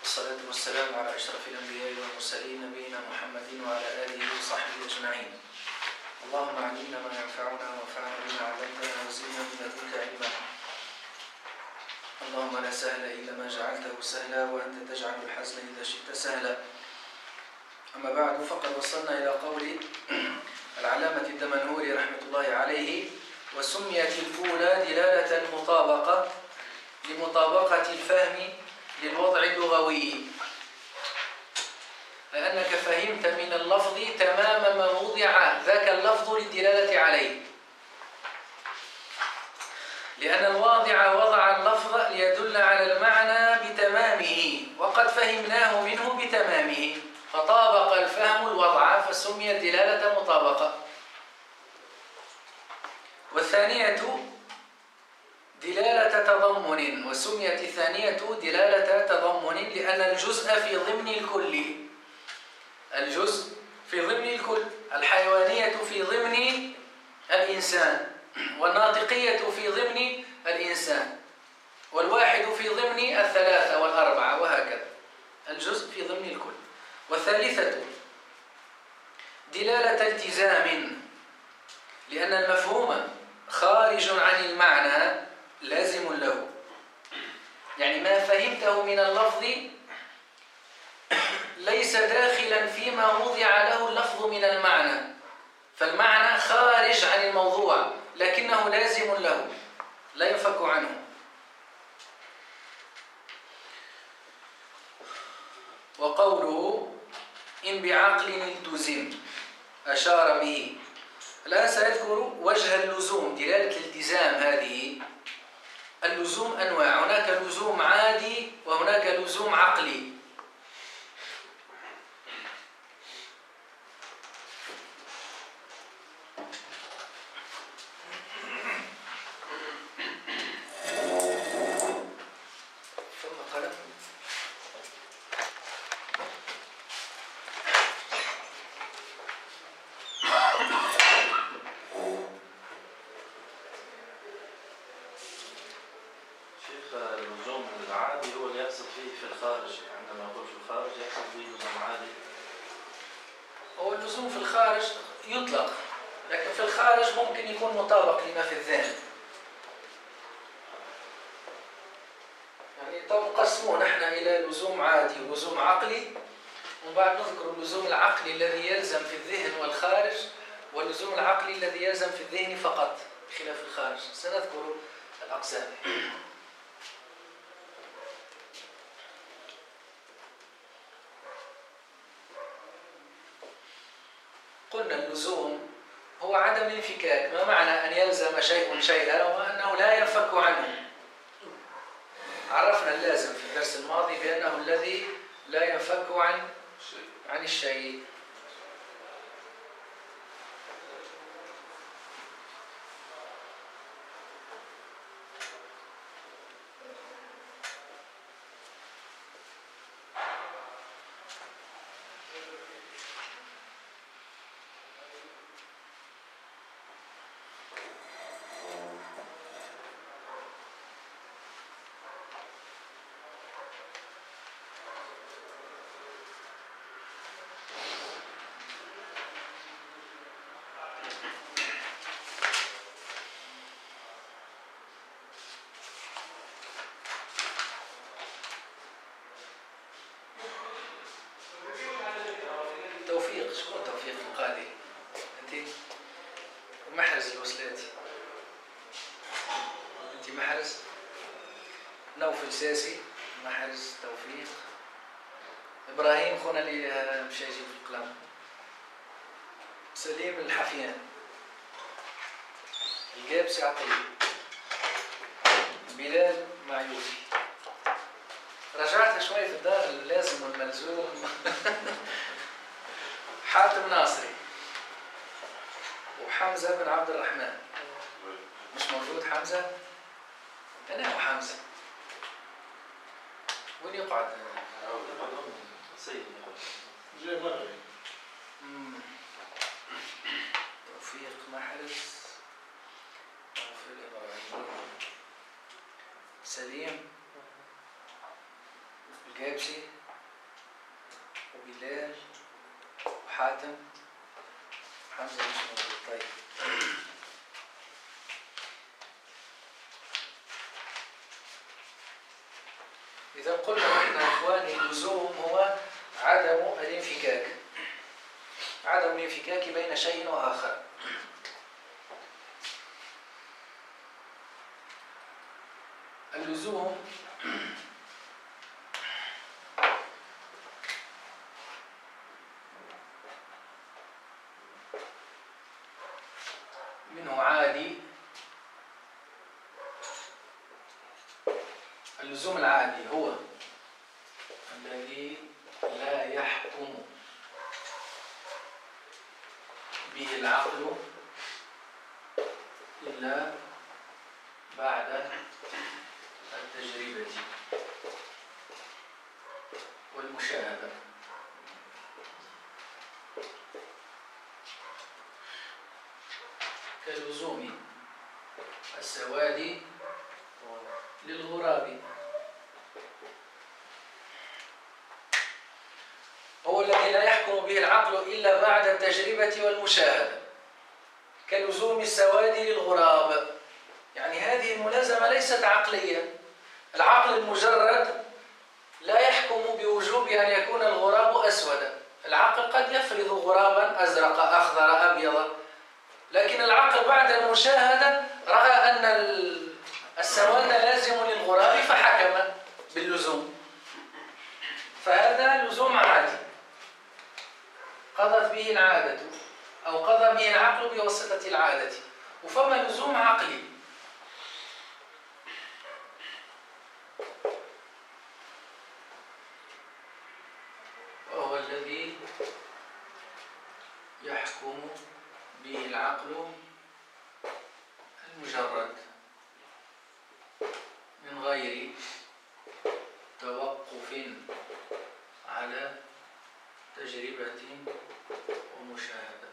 والصلاة والسلام على أشرف الأنبياء والمرسلين نبينا محمد وعلى آله وصحبه أجمعين. اللهم علمنا ما ينفعنا وانفعنا بما علمتنا وزدنا من لدنك علما. اللهم لا سهل إلا ما جعلته سهلا وأنت تجعل الحزن إذا شئت سهلا. أما بعد، فقد وصلنا إلى قول العلامة الدمنهوري رحمة الله عليه: وسميت الأولى دلالة المطابقة لمطابقة الفهم للوضع اللغوي، لأنك فهمت من اللفظ تمام ما وضع ذاك اللفظ للدلالة عليه، لأن الواضع وضع اللفظ ليدل على المعنى بتمامه، وقد فهمناه منه بتمامه، فطابق الفهم الوضع فسميت دلالة مطابقة. والثانية دلالة تضمن، وسميت الثانية دلالة تضمن لأن الجزء في ضمن الكل، الجزء في ضمن الكل، الحيوانية في ضمن الإنسان، والناطقية في ضمن الإنسان، والواحد في ضمن الثلاثة والأربعة، وهكذا الجزء في ضمن الكل. والثالثة دلالة التزام، لأن المفهوم خارج عن المعنى لازم له، يعني ما فهمته من اللفظ ليس داخلا فيما وضع له اللفظ من المعنى، فالمعنى خارج عن الموضوع لكنه لازم له لا ينفك عنه. وقوله إن بعقل التزم أشار به. الآن سأذكر وجه اللزوم، دلالة الالتزام. هذه اللزوم أنواع، هناك لزوم عادي وهناك لزوم عقلي. هو اللزوم في الخارج يطلق، لكن في الخارج ممكن يكون مطابق لما في الذهن. يعني تنقسمون نحن إلى لزوم عادي ولزوم عقلي، ومن بعد نذكر اللزوم العقلي الذي يلزم في الذهن والخارج، واللزوم العقلي الذي يلزم في الذهن فقط بخلاف الخارج. سنذكر الأقسام. قلنا اللزوم هو عدم الانفكاك. ما معنى أن يلزم شيء شيئا وأنه لا ينفك عنه؟ عرفنا اللازم في الدرس الماضي بأنه الذي لا ينفك عن الشيء. توفيق، شكون توفيق القاضي؟ أنت محرز الوسلاتي، أنت محرز. نوفل ساسي محرز. توفيق. إبراهيم خونا اللي مشى يجيب القلم. سليم الحفيان. القابسي عطية. بلال معيوفي. رجعت شوي في الدار اللازم والملزوم. حاتم ناصري وحمزة بن عبد الرحمن. مش موجود حمزة؟ أنا وحمزة. وين يقعد؟ توفيق محرز. سليم كابشي وبلال وحاتم وحمزة مش موجود. طيب إذا قلنا نحن إخواني اللزوم هو عدم الانفكاك، عدم الانفكاك بين شيء وآخر. اللزوم منه عادي. اللزوم العادي هو الذي لا يحكم به العقل إلا بعد التجربة والمشاهدة. كلزوم السواد للغراب، هو الذي لا يحكم به العقل إلا بعد التجربة والمشاهدة. كلزوم السواد للغراب، يعني هذه الملازمة ليست عقلية. العقل المجرد لا يحكم بوجوب أن يكون الغراب أسودا. العقل قد يفرض غرابا أزرق أخضر أبيض، لكن العقل بعد المشاهدة رأى أن السواد لازم للغراب فحكم باللزوم. فهذا لزوم عادي قضت به العادة أو قضى به العقل بواسطة العادة. وفما لزوم عقلي وهو الذي يحكم به العقل المجرد من غير توقف على تجربة ومشاهدة.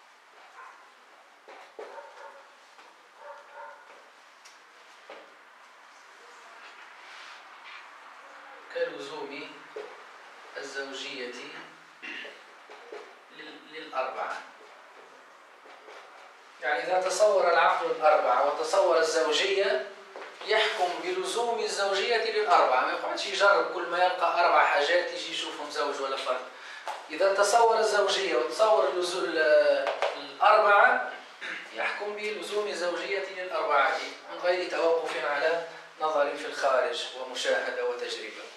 كلزوم الزوجية للأربعة، يعني إذا تصور العقل الأربعة وتصور الزوجية يحكم بلزوم الزوجية للأربعة، ما يقعدش يجرب كل ما يلقى أربع حاجات يجي يشوفهم زوج ولا فرد. إذا تصور الزوجية وتصور الأربعة يحكم بلزوم الزوجية للأربعة من غير توقف على نظر في الخارج ومشاهدة وتجربة.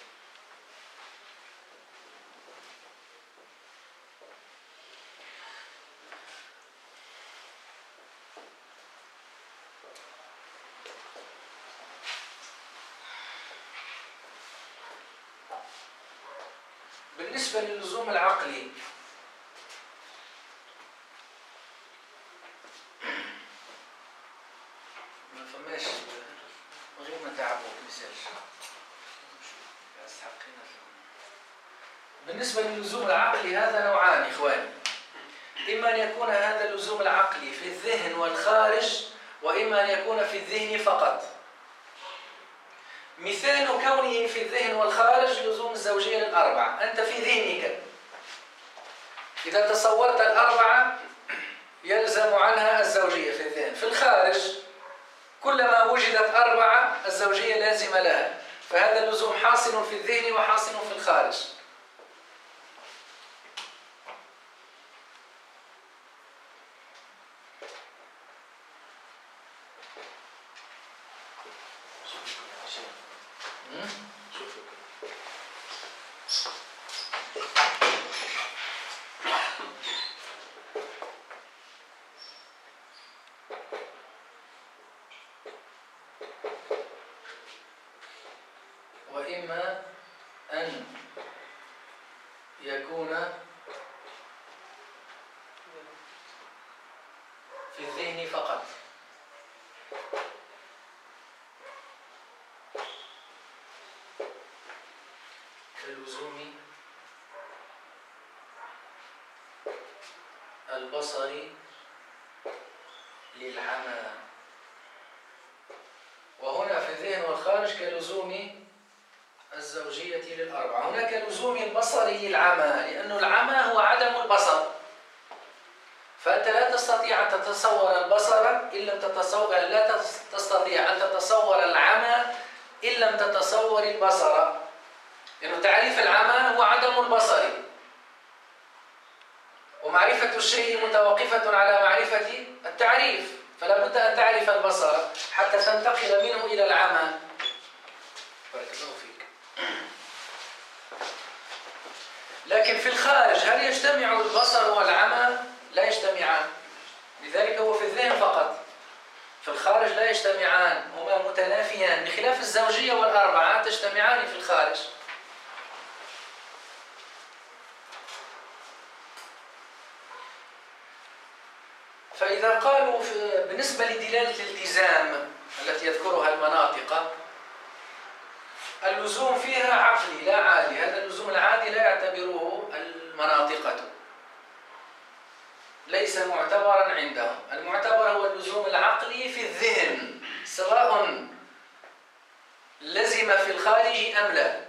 بالنسبة للزوم العقلي ما فماش غير ما تعبوا مثال. بالنسبة للزوم العقلي هذا نوعان إخواني، إما أن يكون هذا اللزوم العقلي في الذهن والخارج، وإما أن يكون في الذهن فقط. مثال كونه في الذهن والخارج لزوم الزوجية للأربعة. أنت في ذهنك إذا تصورت الأربعة يلزم عنها الزوجية في الذهن. في الخارج كلما وجدت أربعة الزوجية لازمة لها، فهذا اللزوم حاصل في الذهن وحاصل في الخارج. وإما أن يكون في الذهن فقط، كلزوم البصر للعمى. وهنا في الذهن والخارج كلزوم الزوجية للأربعة. هناك لزوم البصري للعمى، لأن العمى هو عدم البصر، فأنت لا تستطيع أن تتصور البصر إن لم تتصور، لا تستطيع أن تتصور العمى إن لم تتصور البصر، لأن تعريف العمى هو عدم البصر، ومعرفة الشيء متوقفة على معرفة التعريف، فلا بد أن تعرف البصر حتى تنتقل منه إلى العمى. بارك الله فيك. لكن في الخارج هل يجتمع البصر والعمى؟ لا يجتمعان، لذلك هو في الذهن فقط، في الخارج لا يجتمعان، هما متنافيان، بخلاف الزوجية والأربعة تجتمعان في الخارج. فإذا قالوا بالنسبة لدلالة الالتزام التي يذكرها المناطق، اللزوم فيها عقلي لا عادي، هذا اللزوم العادي لا يعتبره المناطقة، ليس معتبرا عندهم. المعتبر هو اللزوم العقلي في الذهن، سواء لزم في الخارج أم لا.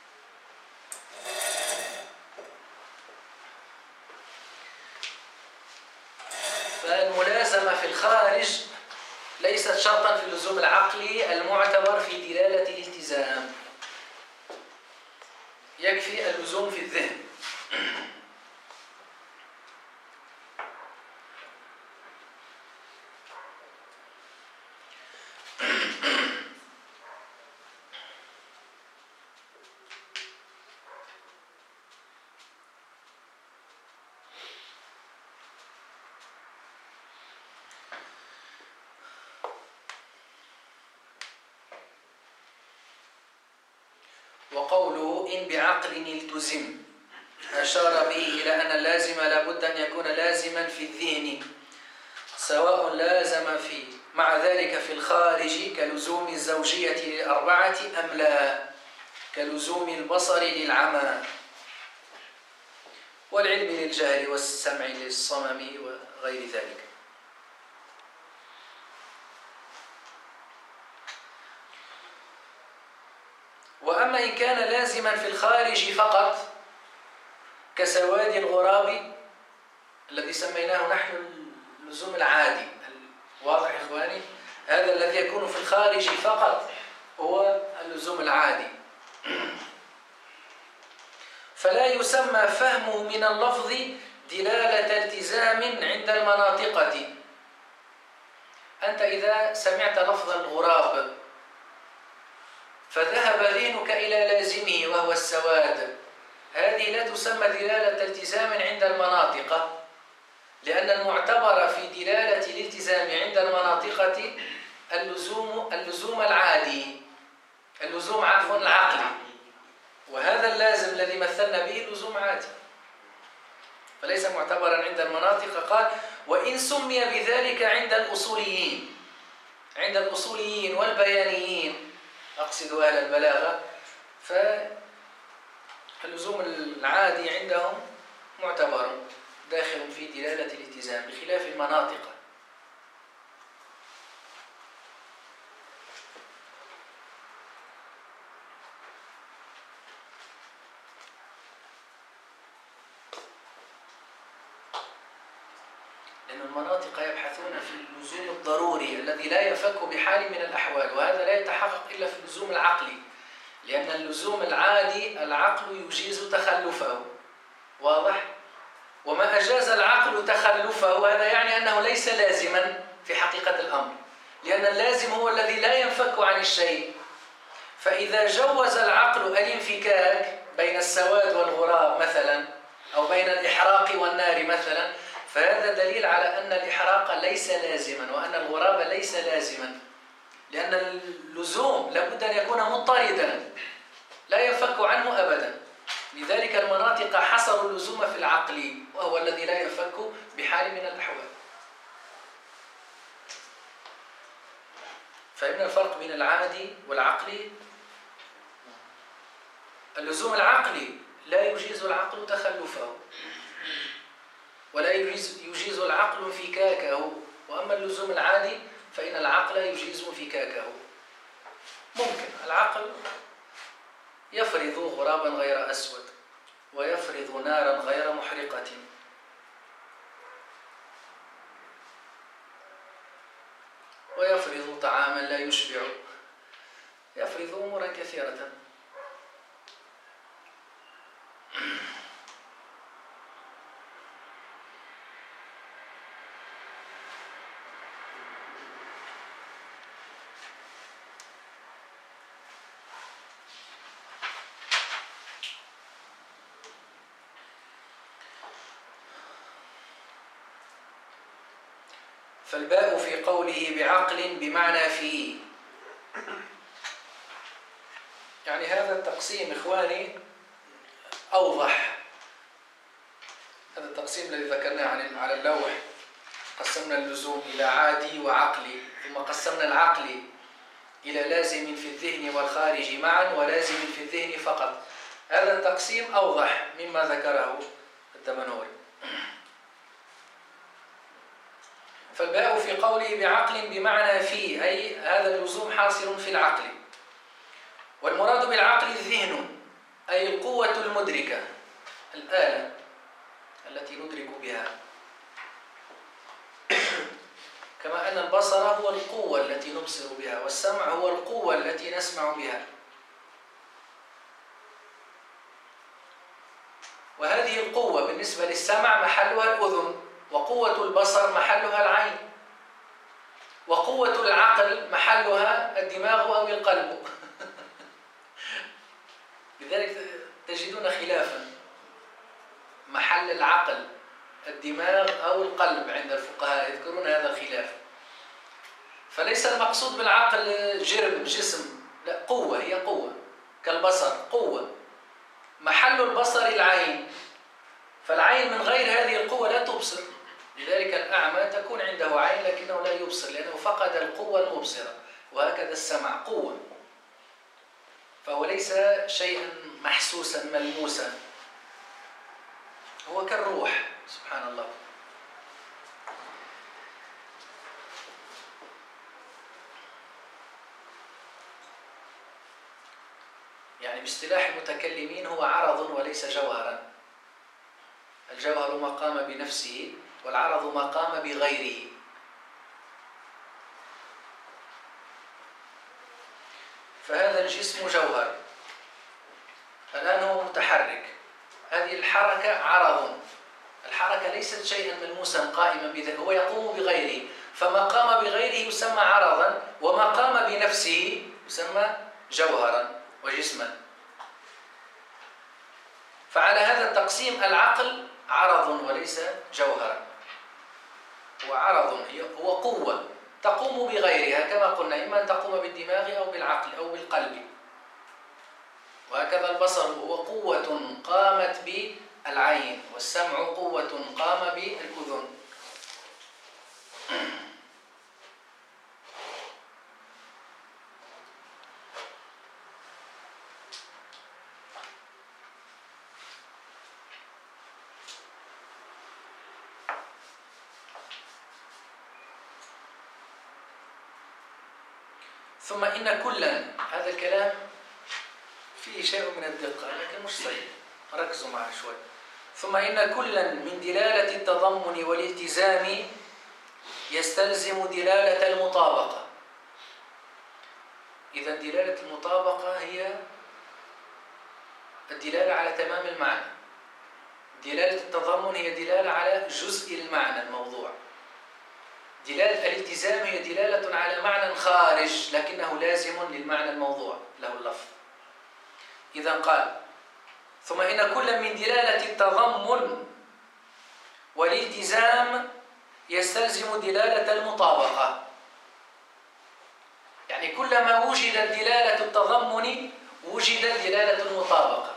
فالملازمة في الخارج ليست شرطا في اللزوم العقلي المعتبر في دلالة الالتزام، يكفي اللزوم في الذهن. وقوله إن بعقل التزم أشار به إلى أن اللازم لابد أن يكون لازما في الذهن، سواء لازم في مع ذلك في الخارج كلزوم الزوجية للأربعة أم لا، كلزوم البصر للعمى والعلم للجهل والسمع للصمم وغير ذلك. وأما إن كان لازما في الخارج فقط كسواد الغراب الذي سميناه نحن اللزوم العادي، واضح يا إخواني؟ هذا الذي يكون في الخارج فقط هو اللزوم العادي، فلا يسمى فهمه من اللفظ دلالة التزام عند المناطقة. أنت إذا سمعت لفظ الغراب فذهب ذهنك إلى لازمه وهو السواد، هذه لا تسمى دلالة التزام عند المناطق، لأن المعتبر في دلالة الالتزام عند المناطقة اللزوم العادي، اللزوم العقلي، وهذا اللازم الذي مثلنا به لزوم عادي، فليس معتبرا عند المناطق. قال وإن سمي بذلك عند الأصوليين، عند الأصوليين والبيانيين، أقصد أهل البلاغة، فاللزوم العادي عندهم معتبر داخل في دلالة الالتزام بخلاف المناطق. لأن المناطق يبحثون في اللزوم الضروري الذي لا ينفك بحال من الأحوال، وهذا لا يتحقق إلا في اللزوم العقلي، لأن اللزوم العادي العقل يجيز تخلفه، واضح؟ وما أجاز العقل تخلفه هذا يعني أنه ليس لازما في حقيقة الأمر، لأن اللازم هو الذي لا ينفك عن الشيء. فإذا جوز العقل الانفكاك بين السواد والغراب مثلا، أو بين الإحراق والنار مثلا، فهذا دليل على أن الإحراق ليس لازما وأن الغراب ليس لازما، لأن اللزوم لابد أن يكون مضطردا لا ينفك عنه أبدا. لذلك المناطق حصروا اللزوم في العقل وهو الذي لا ينفك بحال من الأحوال. فإن الفرق بين العادي والعقلي، اللزوم العقلي لا يجيز العقل تخلفه ولا يجيز العقل انفكاكه، وأما اللزوم العادي فإن العقل يجيز انفكاكه. ممكن العقل يفرض غرابا غير أسود، ويفرض نارا غير محرقة، ويفرض طعاما لا يشبع، يفرض أمورا كثيرة. فالباء في قوله بعقل بمعنى فيه، يعني هذا التقسيم إخواني أوضح. هذا التقسيم الذي ذكرناه على اللوح، قسمنا اللزوم إلى عادي وعقلي، ثم قسمنا العقل إلى لازم في الذهن والخارج معا، ولازم في الذهن فقط. هذا التقسيم أوضح مما ذكره الدمنهوري. فالباء في قوله بعقل بمعنى فيه، أي هذا اللزوم حاصل في العقل. والمراد بالعقل الذهن، أي القوة المدركة، الآلة التي ندرك بها، كما أن البصر هو القوة التي نبصر بها، والسمع هو القوة التي نسمع بها. وهذه القوة بالنسبة للسمع محلها الأذن، وقوة البصر محلها العين، وقوة العقل محلها الدماغ أو القلب. لذلك تجدون خلافا، محل العقل الدماغ أو القلب عند الفقهاء، يذكرون هذا الخلاف. فليس المقصود بالعقل جسم، لا، قوة، هي قوة كالبصر، قوة محل البصر العين، فالعين من غير هذه القوة لا تبصر. لذلك الأعمى تكون عنده عين لكنه لا يبصر، لأنه فقد القوة المبصرة. وهكذا السمع قوة، فهو ليس شيئا محسوسا ملموسا، هو كالروح، سبحان الله. يعني باصطلاح المتكلمين هو عرض وليس جوهرا. الجوهر ما قام بنفسه، والعرض ما قام بغيره. فهذا الجسم جوهر، الآن هو متحرك، هذه الحركة عرض. الحركة ليست شيئا ملموسا قائما بذاته، هو يقوم بغيره، فما قام بغيره يسمى عرضا، وما قام بنفسه يسمى جوهرا وجسما. فعلى هذا التقسيم العقل عرض وليس جوهرا، هو عرض، هو قوة تقوم بغيرها، كما قلنا إما أن تقوم بالدماغ أو بالعقل أو بالقلب. وهكذا البصر هو قوة قامت بالعين، والسمع قوة قام بالأذن. ثم إن كلا، هذا الكلام فيه شيء من الدقة لكن مش صحيح، ركزوا معي شوي. ثم إن كلا من دلالة التضمن والالتزام يستلزم دلالة المطابقة. إذا دلالة المطابقة هي الدلالة على تمام المعنى. دلالة التضمن هي دلالة على جزء المعنى الموضوع. دلالة الالتزام هي دلالة على معنى خارج لكنه لازم للمعنى الموضوع له اللفظ. إذا قال ثم إن كل من دلالة التضمن والالتزام يستلزم دلالة المطابقة. يعني كلما وجدت دلالة التضمن وجدت دلالة المطابقة،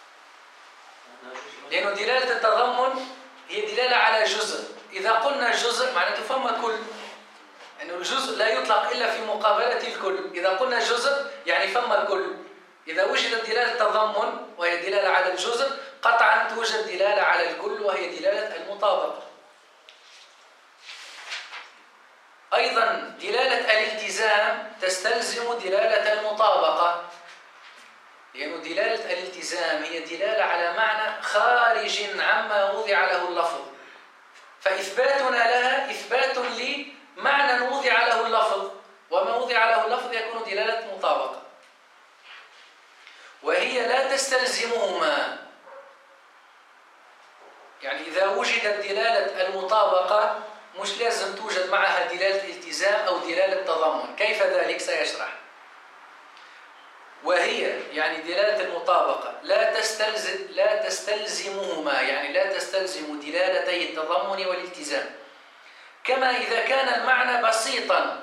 لأن دلالة التضمن هي دلالة على جزء. إذا قلنا جزء معناته فما كل، أنه الجزء لا يطلق إلا في مقابلة الكل. إذا قلنا جزء يعني فما الكل. إذا وجدت دلالة التضمن وهي دلالة على الجزء، قطعا توجد دلالة على الكل وهي دلالة المطابقة. أيضا دلالة الالتزام تستلزم دلالة المطابقة، لأن دلالة الالتزام هي دلالة على معنى خارج عما وضع له اللفظ، فإثباتنا لها إثبات لمعنى وضع له اللفظ، وما وضع له اللفظ يكون دلالة مطابقة، وهي لا تستلزمهما. يعني إذا وجدت دلالة المطابقة مش لازم توجد معها دلالة التزام أو دلالة تضمن. كيف ذلك؟ سيشرح. وهي يعني دلالة المطابقة لا تستلزمهما، يعني لا تستلزم دلالتي التضمن والالتزام، كما إذا كان المعنى بسيطا.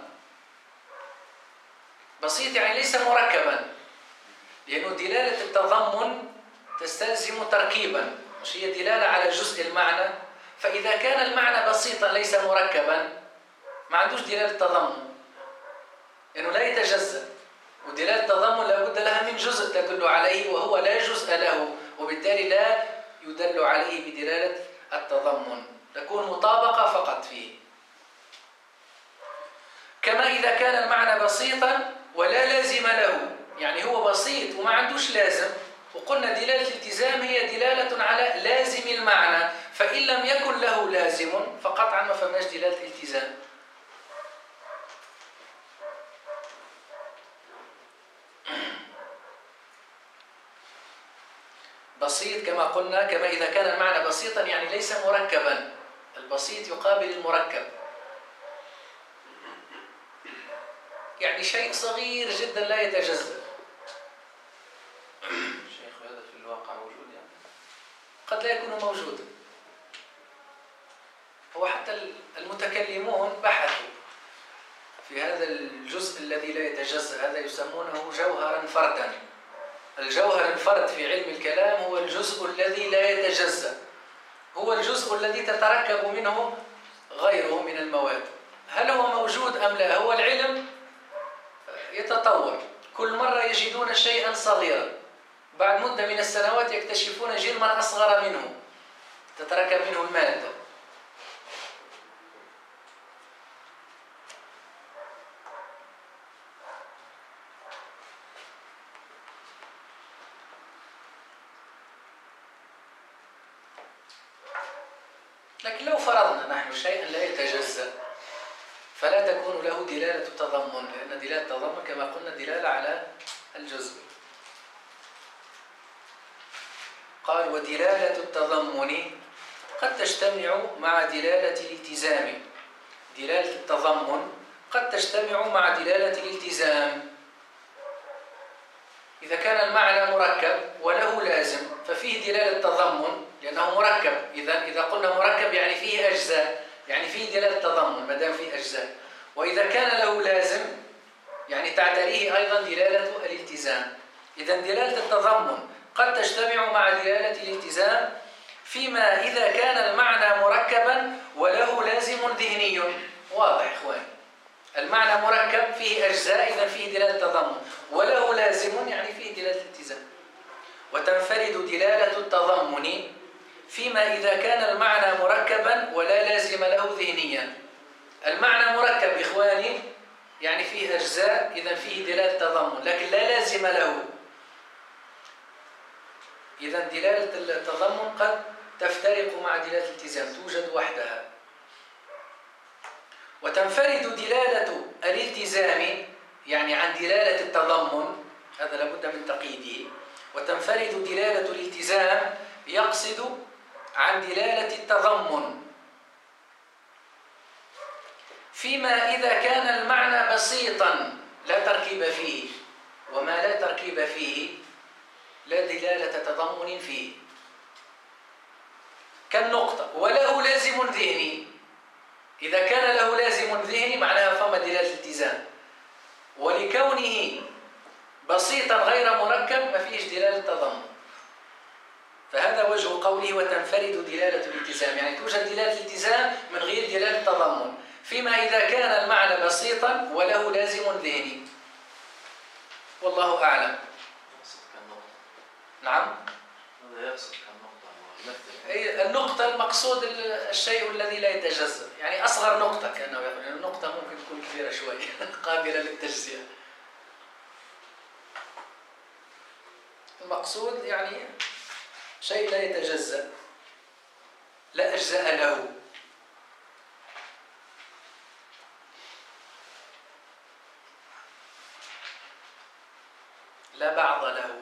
بسيط يعني ليس مركبا، لأنه دلالة التضمن تستلزم تركيبا، مش هي دلالة على جزء المعنى. فإذا كان المعنى بسيطا ليس مركبا ما عندوش دلالة تضمن، لأنه لا يتجزأ، ودلالة التضمن لابد لها من جزء تدل عليه، وهو لا جزء له، وبالتالي لا يدل عليه بدلالة التضمن، تكون مطابقة فقط فيه. كما إذا كان المعنى بسيطا ولا لازم له، يعني هو بسيط وما عندوش لازم، وقلنا دلالة الالتزام هي دلالة على لازم المعنى، فإن لم يكن له لازم فقطعا ما فماش دلالة الالتزام. بسيط كما قلنا، كما إذا كان المعنى بسيطا يعني ليس مركبا، البسيط يقابل المركب، يعني شيء صغير جدا لا يتجزأ. شيخ هذا في الواقع موجود يعني؟ قد لا يكون موجودا. هو حتى المتكلمون بحثوا في هذا الجزء الذي لا يتجزأ، هذا يسمونه جوهرا فردا. الجوهر الفرد في علم الكلام هو الجزء الذي لا يتجزأ، هو الجزء الذي تتركب منه غيره من المواد. هل هو موجود أم لا؟ هو العلم يتطور، كل مرة يجدون شيئا صغيرا، بعد مدة من السنوات يكتشفون جرما أصغر منه تتركب منه المادة. لكن لو فرضنا نحن شيئا لا يتجزأ فلا تكون له دلالة تضمن، لأن دلالة التضمن كما قلنا دلالة على الجزء. قال ودلالة التضمن قد تجتمع مع دلالة الالتزام. دلالة التضمن قد تجتمع مع دلالة الالتزام. إذا كان المعنى مركب وله لازم ففيه دلالة تضمن لأنه مركب. إذا قلنا مركب يعني فيه أجزاء، يعني فيه دلالة تضمن ما دام فيه أجزاء. وإذا كان له لازم يعني تعتريه أيضا دلالة الالتزام. إذا دلالة التضمن قد تجتمع مع دلالة الالتزام فيما إذا كان المعنى مركبا وله لازم ذهني. واضح إخواني؟ المعنى مركب فيه أجزاء إذا فيه دلالة تضمن، وله لازم يعني فيه دلالة الالتزام. وتنفرد دلالة التضمن فيما إذا كان المعنى مركبا ولا لازم له ذهنيا. المعنى مركب إخواني يعني فيه أجزاء إذا فيه دلالة تضمن لكن لا لازم له. إذا دلالة التضمن قد تفترق مع دلالة الالتزام، توجد وحدها. وتنفرد دلالة الالتزام يعني عن دلالة التضمن، هذا لابد من تقييده. وتنفرد دلالة الالتزام يقصد عن دلالة التضمن فيما إذا كان المعنى بسيطا لا تركيب فيه، وما لا تركيب فيه لا دلالة تضمن فيه، كالنقطة وله لازم ذهني. إذا كان له لازم ذهني معناها فما دلالة التزام، ولكونه بسيطا غير مركب ما فيش دلالة تضمن. فهذا وجه قوله وتنفرد دلالة الالتزام، يعني توجد دلالة الالتزام من غير دلالة تضمن فيما إذا كان المعنى بسيطا وله لازم ذهني. والله أعلم. يقصد كالنقطة. نعم. هذا يقصد كالنقطة. النقطة المقصود الشيء الذي لا يتجزأ، يعني أصغر نقطة كأنه يقول، يعني النقطة ممكن تكون كبيرة شوي قابلة للتجزئة. المقصود يعني شيء لا يتجزأ، لا أجزاء له. لا بعض له.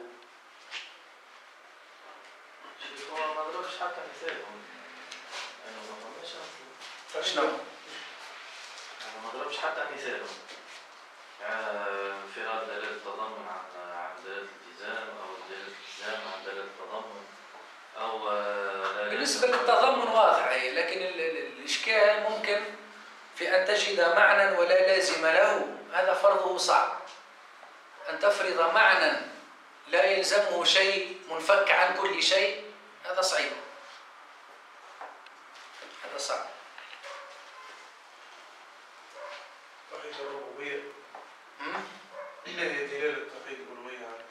هو ما ضربش حتى مثالهم، يعني ما ضربش شنو؟ يعني ما ضربش حتى مثالهم، يعني انفراد دلالة التضمن عن دلالة الالتزام، أو دلالة الالتزام عن دلالة التضمن، أو بالنسبة للتضمن واضحة، لكن الإشكال ممكن في أن تجد معنى ولا لازم له، هذا فرضه صعب. أن تفرض معنى لا يلزمه شيء منفك عن كل شيء، هذا صعب، هذا صعب. توحيد الربوبية هي دلالة توحيد الألوهية على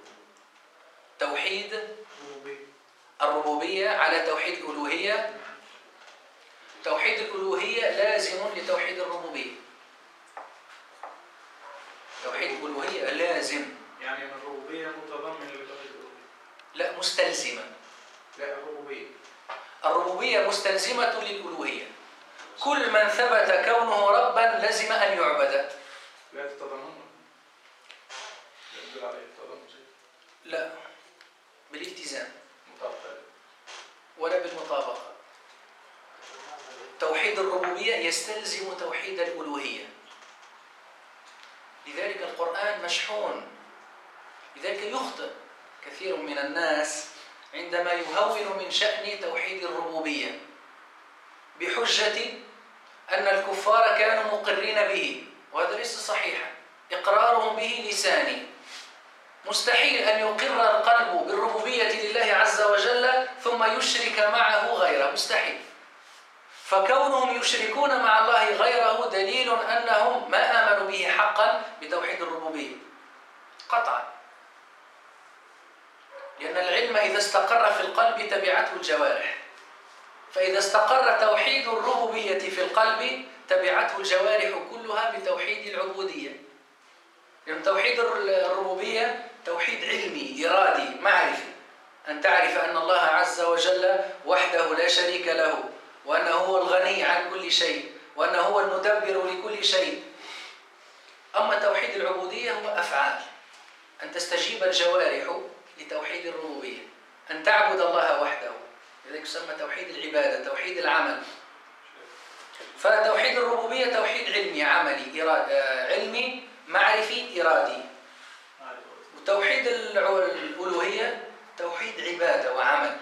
توحيد توحيد الربوبية على توحيد الألوهية. توحيد الألوهية لازم لتوحيد الربوبية. توحيد الألوهية لازم، يعني الربوبية متضمن لتوحيد الألوهية. لا مستلزمة. لا الربوبية. الربوبية مستلزمة للألوهية. كل من ثبت كونه ربا لزم أن يعبد. لا تتضمن. لا يدل عليه التضمن شيء. لا بالالتزام مطابقة. ولا بالمطابقة. توحيد الربوبية يستلزم توحيد الألوهية، لذلك القرآن مشحون. لذلك يخطئ كثير من الناس عندما يهون من شأن توحيد الربوبية بحجة أن الكفار كانوا مقرين به، وهذا ليس صحيحا. إقرارهم به لساني، مستحيل أن يقر القلب بالربوبية لله عز وجل ثم يشرك معه غيره، مستحيل. فكونهم يشركون مع الله غيره دليل أنهم ما آمنوا به حقا بتوحيد الربوبية قطعا، لأن العلم إذا استقر في القلب تبعته الجوارح، فإذا استقر توحيد الربوبية في القلب تبعته الجوارح كلها بتوحيد العبودية. لأن توحيد الربوبية توحيد علمي إرادي معرفي، أن تعرف أن الله عز وجل وحده لا شريك له، وأنه هو الغني عن كل شيء، وأنه هو المدبر لكل شيء. أما توحيد العبودية هو أفعال، أن تستجيب الجوارح لتوحيد الربوبية، أن تعبد الله وحده، لذلك يسمى توحيد العبادة، توحيد العمل. فتوحيد الربوبية توحيد علمي عملي علمي معرفي إرادي. وتوحيد الألوهية توحيد عبادة وعمل،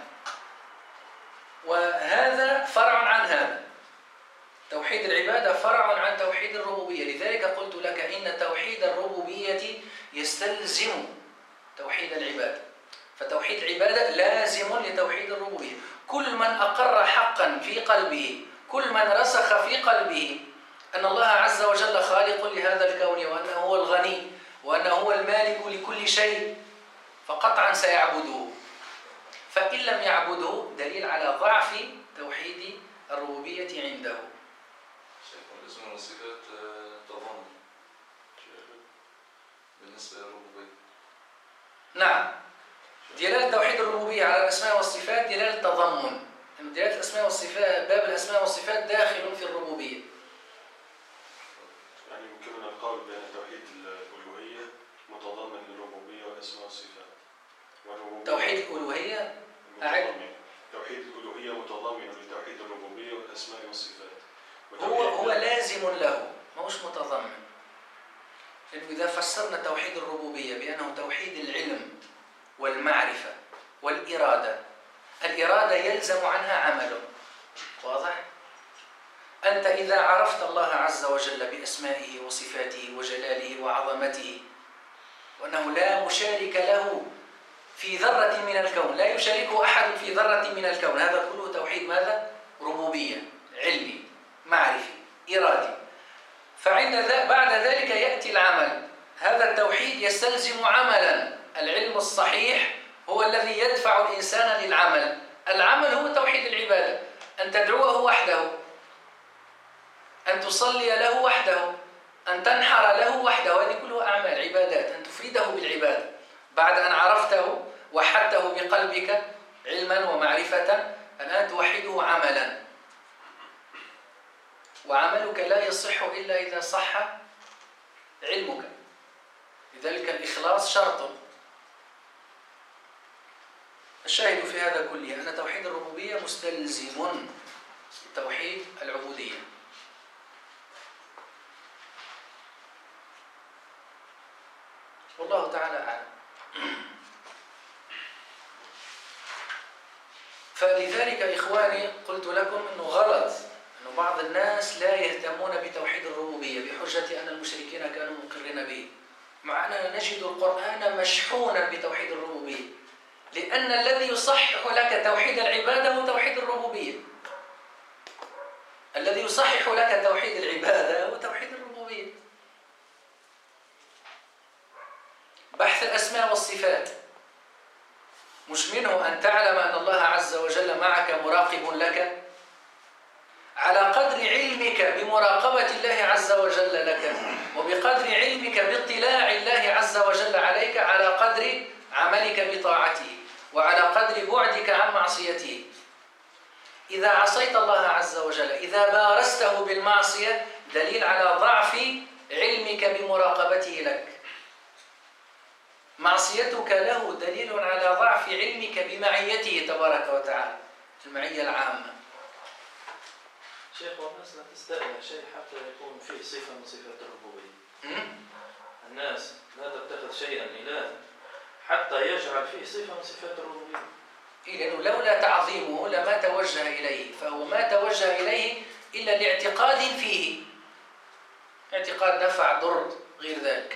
وهذا فرع عن هذا. توحيد العبادة فرع عن توحيد الربوبية، لذلك قلت لك إن توحيد الربوبية يستلزم توحيد العبادة، فتوحيد العبادة لازم لتوحيد الربوبية. كل من أقر حقا في قلبه، كل من رسخ في قلبه أن الله عز وجل خالق لهذا الكون، وأنه هو الغني، وأنه هو المالك لكل شيء، فقطعا سيعبده. فإن لم يعبده دليل على ضعف توحيد الربوبية عنده. الاسم والصفات تضمن بالنسبة للربوبية. نعم، دلالة توحيد الربوبية على الأسماء والصفات دلالة تضمن. دلالة الأسماء والصفات، باب الأسماء والصفات داخل في الربوبية. يعني يمكننا القول بأن توحيد الألوهية متضمن للربوبية والأسماء والصفات. توحيد الألوهية توحيد الألوهية متضمن لتوحيد الربوبية والأسماء والصفات. هو لازم له، ما هوش متضمن. لأنه إذا فسرنا توحيد الربوبية بأنه توحيد العلم والمعرفة والإرادة، الإرادة يلزم عنها عمل، واضح؟ أنت إذا عرفت الله عز وجل بأسمائه وصفاته وجلاله وعظمته، وأنه لا مشارك له في ذرة من الكون، لا يشاركه أحد في ذرة من الكون، هذا كله توحيد ماذا؟ ربوبية، علمي معرفي إرادي. بعد ذلك يأتي العمل. هذا التوحيد يستلزم عملا، العلم الصحيح هو الذي يدفع الإنسان للعمل. العمل هو توحيد العبادة، أن تدعوه وحده، أن تصلي له وحده، أن تنحر له وحده، هذه كلها أعمال عبادات، أن تفرده بالعبادة بعد أن عرفته وحدته بقلبك علما ومعرفة، الآن توحده عملا، وعملك لا يصح إلا إذا صح علمك، لذلك الإخلاص شرط. الشاهد في هذا كله أن توحيد الربوبية مستلزم توحيد العبودية. والله تعالى أعلم. فلذلك إخواني قلت لكم أنه غلط أنه بعض الناس لا يهتمون بتوحيد الربوبية بحجة أن المشركين كانوا مقرين به، مع أننا نجد القرآن مشحونا بتوحيد الربوبية، لأن الذي يصحح لك توحيد العبادة هو توحيد الربوبية. الذي يصحح لك توحيد العبادة هو توحيد الربوبية. بحث الأسماء والصفات مش منه أن تعلم أن الله عز وجل معك مراقب لك على قدر علمك بمراقبة الله عز وجل لك، وبقدر علمك باطلاع الله عز وجل عليك، على قدر عملك بطاعته، وعلى قدر بعدك عن معصيته. إذا عصيت الله عز وجل، إذا بارزته بالمعصية، دليل على ضعف علمك بمراقبته لك. معصيتك له دليل على ضعف علمك بمعيته تبارك وتعالى، المعية العامة. شيخ، والناس لا تستأذن شيء حتى يكون فيه صفة من صفات الربوبية. الناس لا تتخذ شيئا إله حتى يجعل فيه صفة من صفات الربوبية. لأنه لولا تعظيمه لما توجه إليه، فهو ما توجه إليه إلا لاعتقاد فيه، اعتقاد نفع ضر غير ذلك.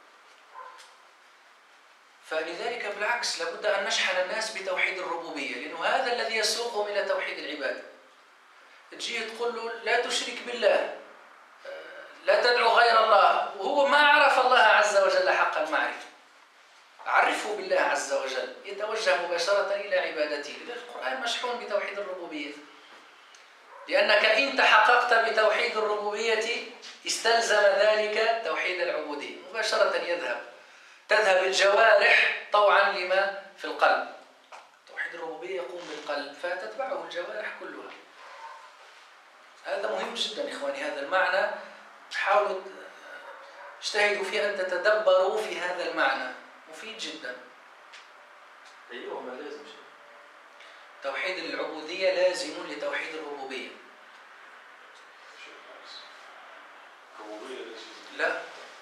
فلذلك بالعكس لابد أن نشحن الناس بتوحيد الربوبية، لأنه هذا الذي يسوقهم إلى توحيد العبادة. تجي تقول له لا تشرك بالله، لا تدعو غير الله، وهو ما عرف الله عز وجل حق المعرفة. عرفه بالله عز وجل، يتوجه مباشرة إلى عبادته. القرآن مشحون بتوحيد الربوبية، لأنك إن تحققت بتوحيد الربوبية استلزم ذلك توحيد العبودية، مباشرة تذهب الجوارح طوعا لما في القلب. توحيد الربوبية يقوم بالقلب فتتبعه الجوارح كلها. هذا مهم جدا إخواني، هذا المعنى حاولوا اجتهدوا في أن تتدبروا في هذا المعنى، مفيد جدا. أيوه، ما لازم شيء. توحيد العبودية لازم لتوحيد الربوبية. الربوبية لازم. لا،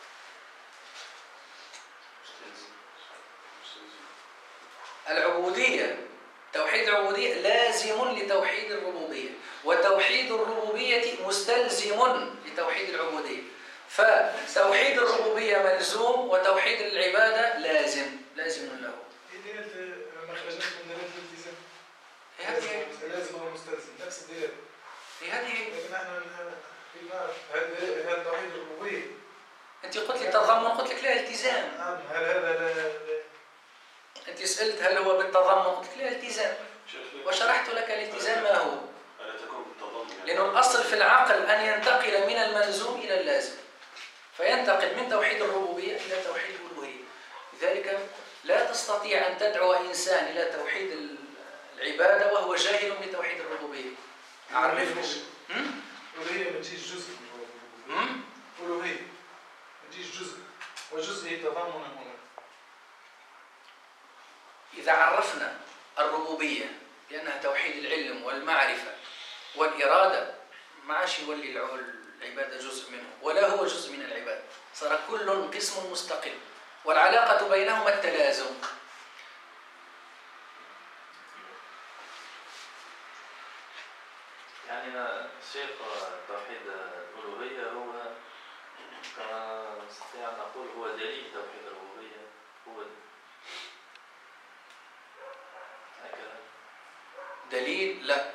العبودية، توحيد العبودية لازم لتوحيد الربوبية، وتوحيد الربوبية مستلزم لتوحيد العبودية. فتوحيد الربوبية ملزوم، وتوحيد العبادة لازم له. ما خرجناش من دلالة الالتزام. لازم هو مستلزم نفس الدلالة. هذه لكن احنا هذا توحيد الربوبية. أنت قلت لي تضمن، قلت لك لا التزام. نعم، هل هذا لا أنت سألت هل هو بالتضمن، قلت لك لا التزام، وشرحت لك الالتزام ما هو. ألا تكون بالتضمن. لأنه الأصل في العقل أن ينتقل من الملزوم إلى اللازم، فينتقل من توحيد الربوبية إلى توحيد الألوهية. لذلك لا تستطيع أن تدعو إنسان إلى توحيد العبادة وهو جاهل بتوحيد الربوبية. أعرفه. الألوهية ما تجيش جزء من الربوبية. الألوهية ما تجيش جزء، وجزء تضامن هنا. إذا عرفنا الربوبية بأنها توحيد العلم والمعرفة والإرادة، ما عادش يولي العبادة جزء منه، ولا هو جزء من العبادة، صار كل قسم مستقل، والعلاقة بينهما التلازم. يعني شيخ توحيد الألوهية هو كما نستطيع أن نقول هو دليل توحيد الربوبية، هو هكذا دليل؟ لا،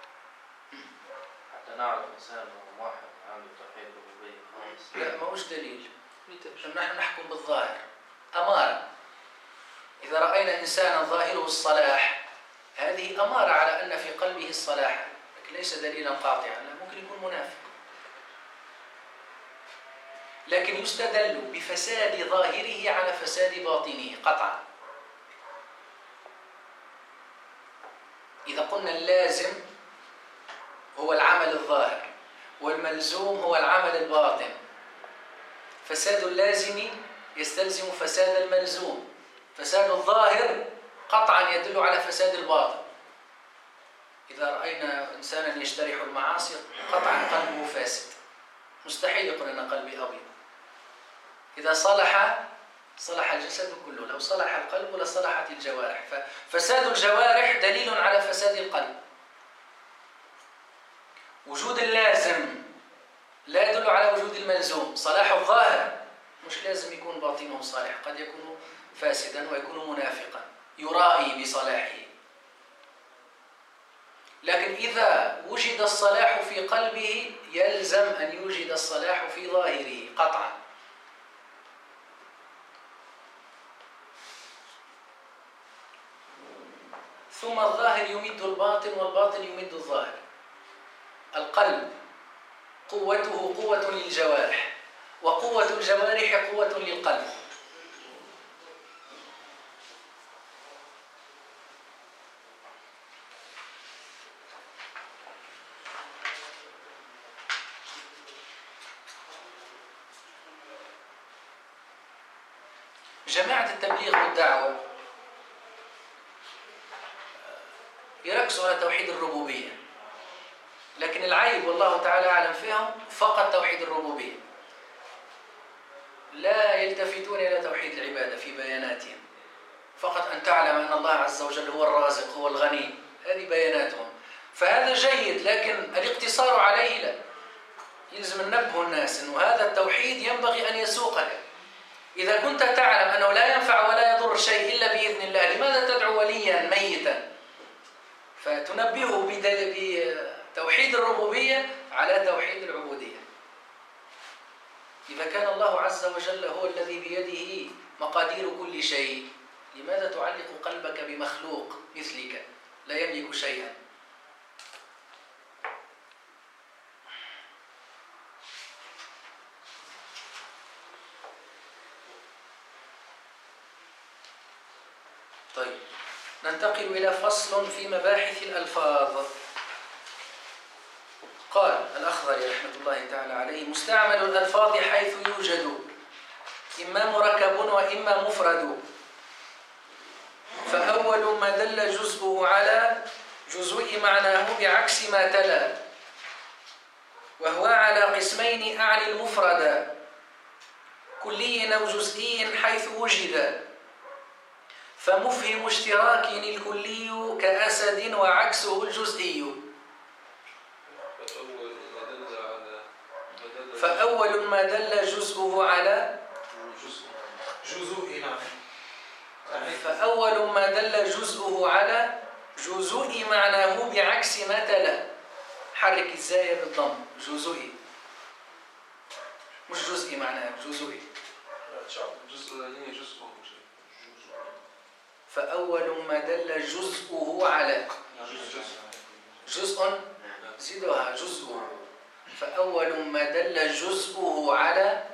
حتى نعرف إنسان واحد عنده توحيد الربوبية خالص. لا، ما هوش دليل. نحن نحكم بالظاهر، أمارة. إذا رأينا إنسانا ظاهره الصلاح، هذه أمارة على أن في قلبه الصلاح، لكن ليس دليلا قاطعا، ممكن يكون منافق. لكن يستدل بفساد ظاهره على فساد باطنه قطعا. إذا قلنا اللازم هو العمل الظاهر والملزوم هو العمل الباطن، فساد اللازم يستلزم فساد الملزوم، فساد الظاهر قطعا يدل على فساد الباطن. إذا رأينا إنسانا يجترح المعاصي قطعا قلبه فاسد، مستحيل يقول أن قلبي أبيض. إذا صلح الجسد كله، لو صلح القلب لصلحت الجوارح، ففساد الجوارح دليل على فساد القلب. وجود اللازم لا يدل على وجود الملزوم. صلاح الظاهر مش لازم يكون باطنه صالح، قد يكون فاسدا ويكون منافقا يرائي بصلاحه. لكن إذا وجد الصلاح في قلبه يلزم أن يوجد الصلاح في ظاهره قطعا. ثم الظاهر يمد الباطن والباطن يمد الظاهر. القلب قوته قوة للجوارح، وقوة الجوارح قوة للقلب. جماعة التبليغ والدعوة يركزوا على توحيد الربوبية، لكن العيب والله تعالى أعلم فيهم فقط توحيد الربوبية، لا يلتفتون إلى توحيد العبادة في بياناتهم. فقط أن تعلم أن الله عز وجل هو الرازق هو الغني، هذه بياناتهم، فهذا جيد، لكن الاقتصار عليه لا. يلزم ننبه الناس أن هذا التوحيد ينبغي أن يسوقك. إذا كنت تعلم أنه لا ينفع ولا يضر شيء إلا بإذن الله، لماذا تدعو وليا ميتا؟ فتنبهه بتوحيد الربوبية على توحيد العبودية. إذا كان الله عز وجل هو الذي بيده مقادير كل شيء، لماذا تعلق قلبك بمخلوق مثلك لا يملك شيئا؟ طيب، ننتقل إلى فصل في مباحث الألفاظ. قال الأخضري رحمة الله تعالى عليه: مستعمل الألفاظ حيث يوجد إما مركب وإما مفرد، فأول ما دل جزءه على جزء معناه بعكس ما تلا، وهو على قسمين أعني المفرد، كلي أو جزئي حيث وجد، فمفهم اشتراك الكلي كأسد وعكسه الجزئي. فأول ما دل جزءه على فأول ما دل جزءه على جزء معناه بعكس ما تلا. حرك الزاية بالضم، جزئي مش جزئي معناه جزئي. فأول ما دل جزءه على جزء زيدها جزءه، فأول ما دل جزءه على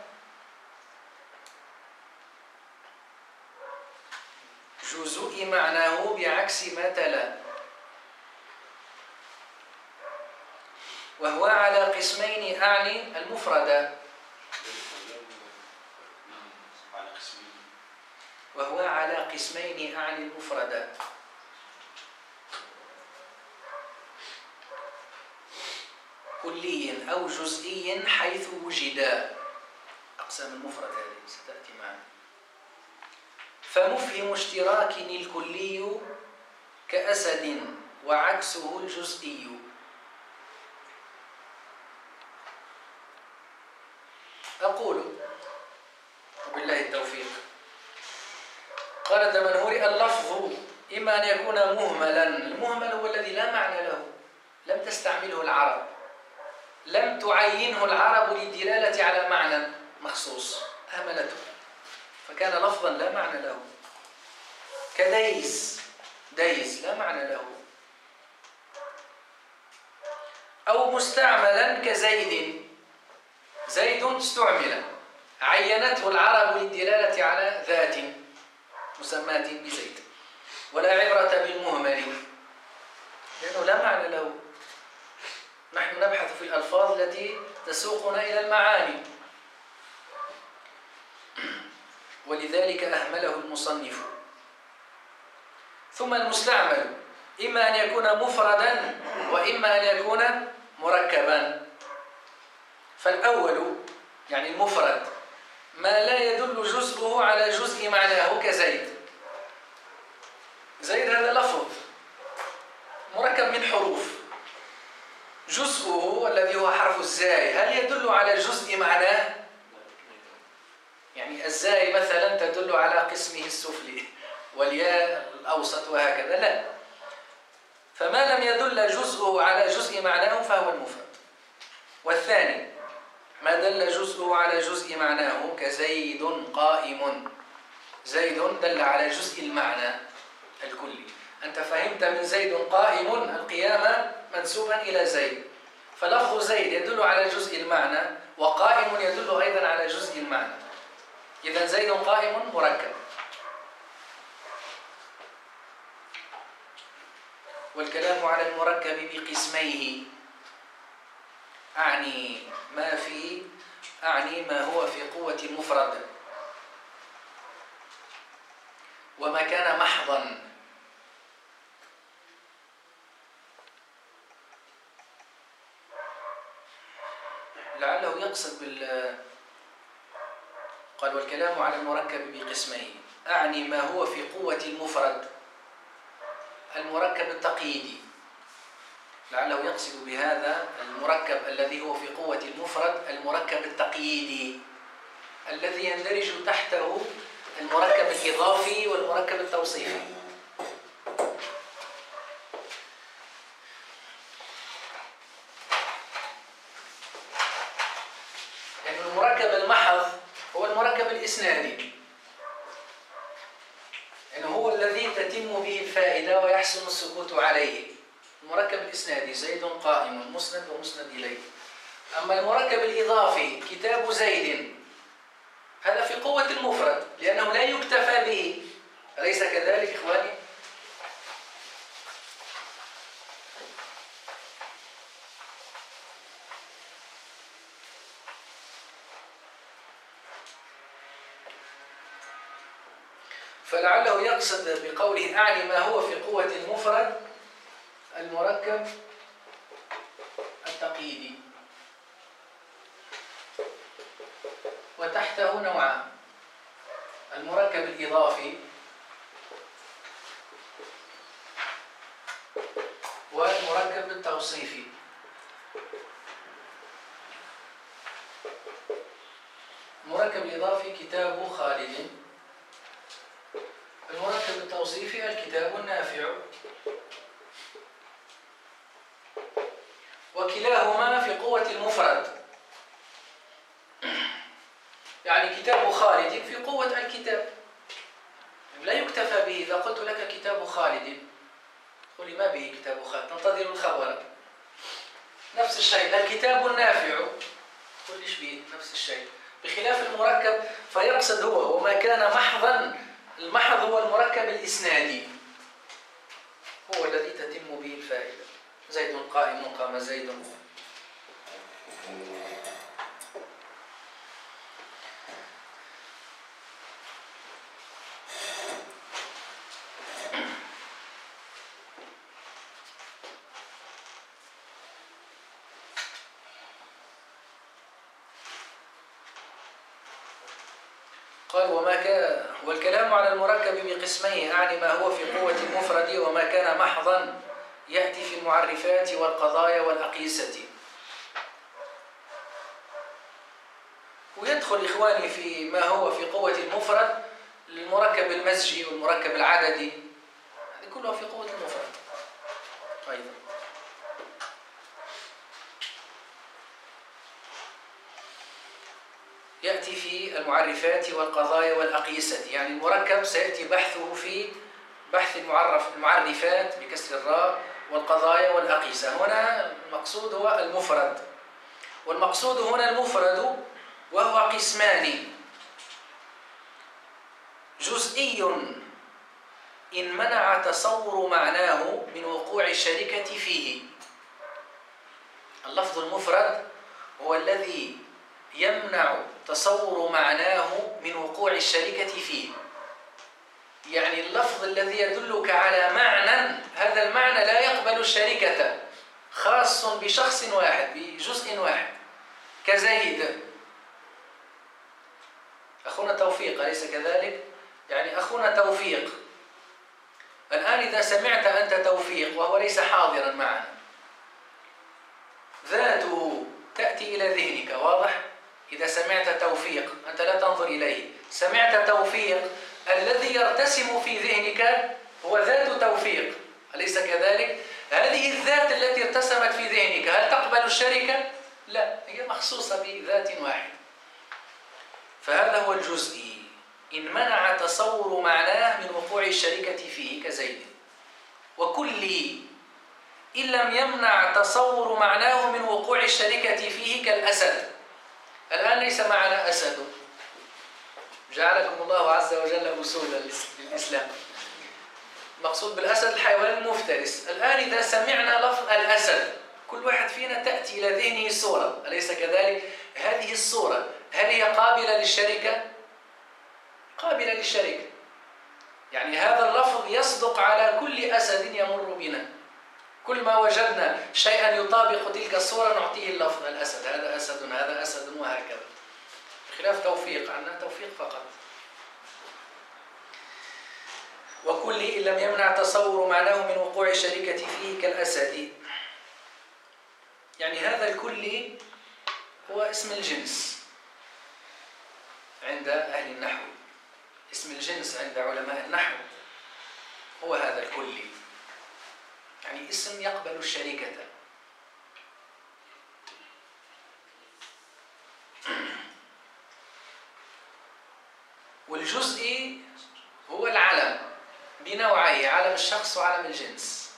جزء معناه بعكس ما تلا، وهو على قسمين أعني المفرد، وهو على قسمين أعني المفرد، كلي أو جزئي حيث وجد. أقسام المفرد هذه ستأتي معنا. فمفهم اشتراك الكلي كأسد وعكسه الجزئي. أقول وبالله التوفيق. قال الدمنهوري: اللفظ إما أن يكون مهملا، المهمل هو الذي لا معنى له، لم تستعمله العرب، لم تعينه العرب للدلالة على معنى مخصوص، أهملته فكان لفظا لا معنى له، كديس، ديس لا معنى له. أو مستعملا كزيد، زيد استعمل، عينته العرب للدلالة على ذات مسماة بزيد، ولا عبرة بالمهمل. التي تسوقنا إلى المعاني، ولذلك أهمله المصنف. ثم المستعمل إما أن يكون مفردا وإما أن يكون مركبا. فالأول يعني المفرد ما لا يدل جزءه على جزء معناه كزيد. زيد هذا لفظ مركب من حروف، جزءه الذي هو حرف الزاي هل يدل على جزء معناه؟ يعني الزاي مثلا تدل على قسمه السفلي والياء الأوسط وهكذا، لا. فما لم يدل جزءه على جزء معناه فهو المفرد. والثاني ما دل جزءه على جزء معناه كزيد قائم. زيد دل على جزء المعنى الكلي. أنت فهمت من زيد قائم القيامة منسوبا إلى زيد، فلفظ زيد يدل على جزء المعنى وقائم يدل أيضا على جزء المعنى. إذن زيد قائم مركب. والكلام على المركب بقسميه أعني ما هو في قوة المفرد وما كان محضا. لعله يقصد قال والكلام على المركب بقسميه أعني ما هو في قوة المفرد المركب التقييدي. لعله يقصد بهذا المركب الذي هو في قوة المفرد المركب التقييدي الذي يندرج تحته المركب الإضافي والمركب التوصيفي. يعني المركب المحض هو المركب الإسنادي، يعني هو الذي تتم به الفائدة ويحسن السكوت عليه. المركب الإسنادي زيد قائم مسند ومسند إليه. أما المركب الإضافي كتاب زيد هذا في قوة المفرد لأنه لا يكتفى به، أليس كذلك إخواني؟ فلعله يقصد بقوله أعني ما هو في قوة المفرد المركب التقييدي. وتحته نوعان: المركب الإضافي والمركب التوصيفي. المركب الإضافي كتاب خالد، المركب التوصيفي الكتاب النافع. وكلاهما في قوة المفرد، يعني كتاب خالد في قوة الكتاب لا يكتفى به. إذا قلت لك كتاب خالد تقول لي ما به كتاب خالد، تنتظر الخبر. نفس الشيء الكتاب النافع تقول ليش به نفس الشيء، بخلاف المركب. فيقصد هو وما كان محضا. المحض هو المركب الإسنادي، هو الذي تتم به الفائدة. زيد قائم قام زيد. قال والكلام على المركب بقسميه أعني ما هو في قوة المفرد وما كان محضا يأتي في المعرفات والقضايا والأقيسة. ويدخل إخواني في ما هو في قوة المفرد المركب المزجي والمركب العددي، هذه كلها في قوة المفرد أيضا. يأتي في المعرفات والقضايا والأقيسة، يعني المركب سيأتي بحثه في بحث المعرفات بكسر الراء والقضايا والأقيسة. هنا المقصود هو المفرد، والمقصود هنا المفرد وهو قسمان: جزئي إن منع تصور معناه من وقوع الشركة فيه. اللفظ المفرد هو الذي يمنع تصور معناه من وقوع الشركة فيه. يعني اللفظ الذي يدلك على معنى، هذا المعنى لا يقبل الشركة، خاص بشخص واحد بجزء واحد، كزيد. أخونا توفيق أليس كذلك؟ يعني أخونا توفيق الآن إذا سمعت أنت توفيق وهو ليس حاضرا معنا، ذاته تأتي إلى ذهنك، واضح؟ إذا سمعت توفيق أنت لا تنظر إليه، سمعت توفيق، الذي يرتسم في ذهنك هو ذات توفيق، أليس كذلك؟ هذه الذات التي ارتسمت في ذهنك هل تقبل الشركة؟ لا، هي مخصوصة بذات واحد. فهذا هو الجزئي، إن منع تصور معناه من وقوع الشركة فيه كزيد. وكلي إن لم يمنع تصور معناه من وقوع الشركة فيه كالأسد. الآن ليس معنا أسد، جعلكم الله عز وجل أصولا للإسلام. مقصود بالأسد الحيوان المفترس. الآن إذا سمعنا لفظ الأسد كل واحد فينا تأتي إلى ذهنه صورة، أليس كذلك؟ هذه الصورة هل هي قابلة للشركة؟ قابلة للشركة. يعني هذا اللفظ يصدق على كل أسد يمر بنا، كل ما وجدنا شيئا يطابق تلك الصورة نعطيه اللفظ الأسد، هذا أسد، هذا أسد، وهكذا. خلاف توفيق، عندنا توفيق فقط. وكل إن لم يمنع تصور معناه من وقوع الشركة فيه كالأسد. يعني هذا الكل هو اسم الجنس عند أهل النحو، اسم الجنس عند علماء النحو هو هذا الكل، يعني اسم يقبل الشركة. والجزئي هو العلم بنوعيه، علم الشخص وعلم الجنس.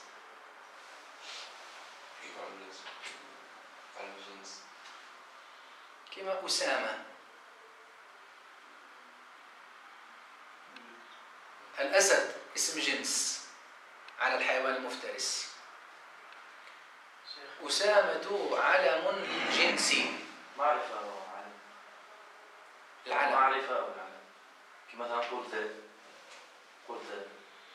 علم الجنس كما أسامة، الأسد اسم جنس على الحيوان المفترس، أسامة علم جنسي. معرفة أو علم؟ العلم معرفة أو علم، كما مثلا قلت ذات.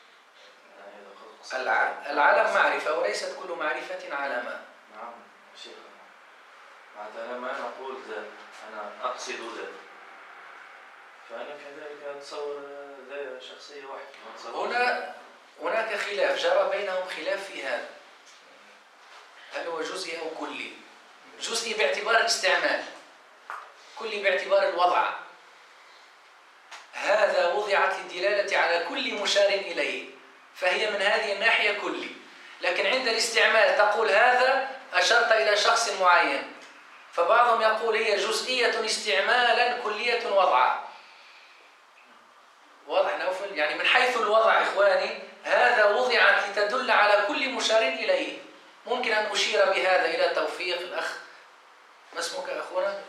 العلم معرفة، وليست كل معرفة علما. نعم شيخ، معناتها لما أنا أقول ذات أنا أقصد ذات، فأنا كذلك أتصور ذات شخصية واحدة. هناك خلاف جرى بينهم، خلاف في هذا، هل هو جزئي أو كلي؟ جزئي باعتبار الاستعمال، كلي باعتبار الوضع. هذا وضعت للدلالة على كل مشار إليه، فهي من هذه الناحية كلي. لكن عند الاستعمال تقول هذا أشرت إلى شخص معين، فبعضهم يقول هي جزئية استعمالا كلية وضعا. واضح نوفل؟ يعني من حيث الوضع إخواني هذا وضعت لتدل على كل مشار إليه. ممكن أن أشير بهذا إلى توفيق الأخ، ما اسمك أخونا؟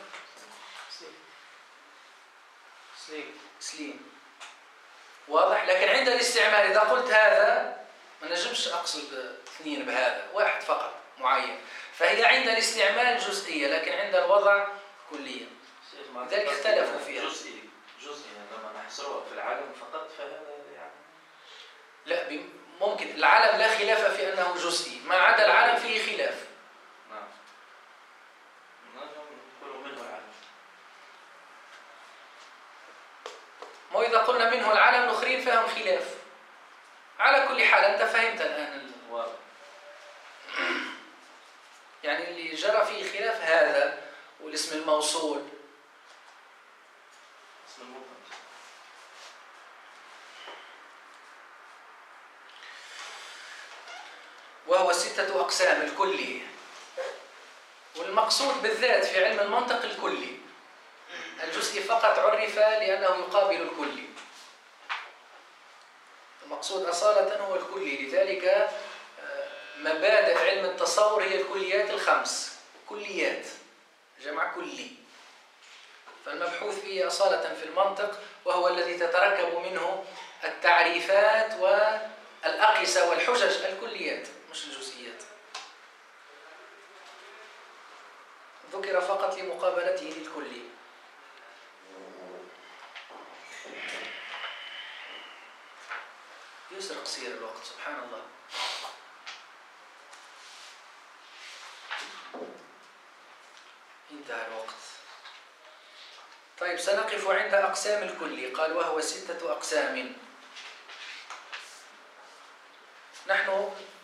سليم. واضح؟ لكن عند الاستعمال إذا قلت هذا ما نجمش أقصد اثنين بهذا، واحد فقط معين، فهي عند الاستعمال جزئية، لكن عند الوضع كلية. لذلك اختلفوا فيها. جزئي لما نحصرها في العالم فقط فهذا يعني لا، ممكن العلم لا خلاف في أنه جزئي، ما عدا العلم فيه خلاف. نعم نقول منه العالم. ما إذا قلنا منه العلم الآخرين فهم خلاف. على كل حال أنت فهمت الآن يعني اللي جرى فيه خلاف هذا، والاسم الموصول اسم المبهم. وهو 6 أقسام الكلي. والمقصود بالذات في علم المنطق الكلي، الجزئي فقط عرف لأنه يقابل الكلي. المقصود أصالة هو الكلي، لذلك مبادئ علم التصور هي الكليات الخمس، كليات جمع كلي. فالمبحوث فيه أصالة في المنطق، وهو الذي تتركب منه التعريفات والأقيسة والحجج، الكليات مش الجزئيات. ذكر فقط لمقابلته للكلي. يسرق سير الوقت سبحان الله. انتهى الوقت. طيب سنقف عند أقسام الكلي. قال وهو 6 أقسام. نحن